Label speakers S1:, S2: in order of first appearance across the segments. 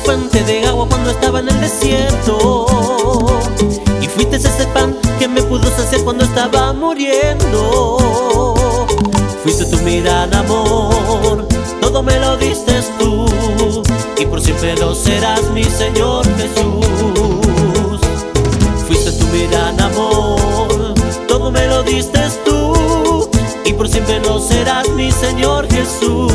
S1: fuente de agua cuando estaba en el desierto, y fuiste ese pan que me pudo saciar cuando estaba muriendo. Fuiste tu mi gran amor, todo me lo diste tú, y por siempre lo serás, mi Señor Jesús. Fuiste tu mi gran amor, todo me lo diste tú, y por siempre lo serás, mi Señor Jesús.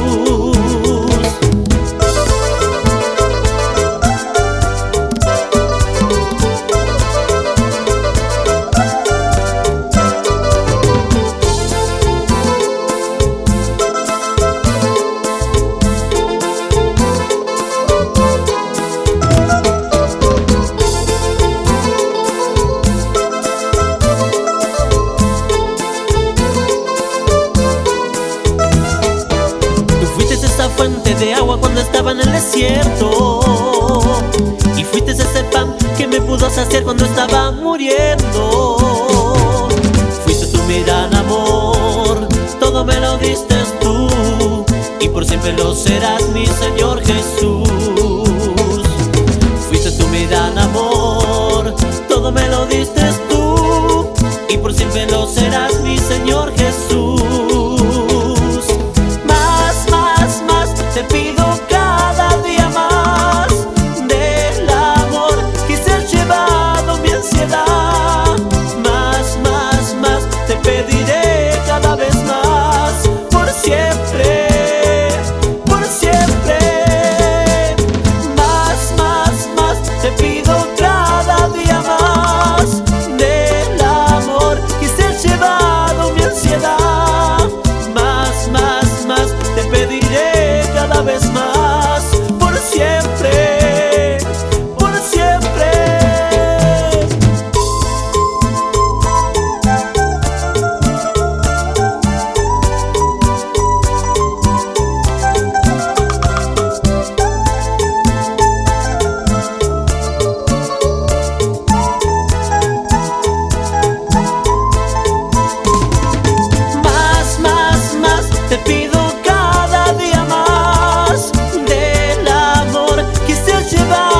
S1: Fuente de agua cuando estaba en el desierto, y fuiste ese pan que me pudo saciar cuando estaba muriendo. Fuiste tu mi gran amor, todo me lo diste tú, y por siempre lo serás, mi Señor Jesús. Fuiste tu mi gran amor, todo me lo diste tú, y por siempre lo serás, mi Señor Jesús. Te pido cada día más del amor que se ha llevado mi ansiedad. Más, más, más, te pediré cada vez más, por siempre, por siempre. Más, más, más, te pido cada día más del amor que se ha llevado mi ansiedad. Más, más, más, te pediré cada vez más, por siempre, por siempre. Más, más, más, te pido cada día más del amor que se ha llevado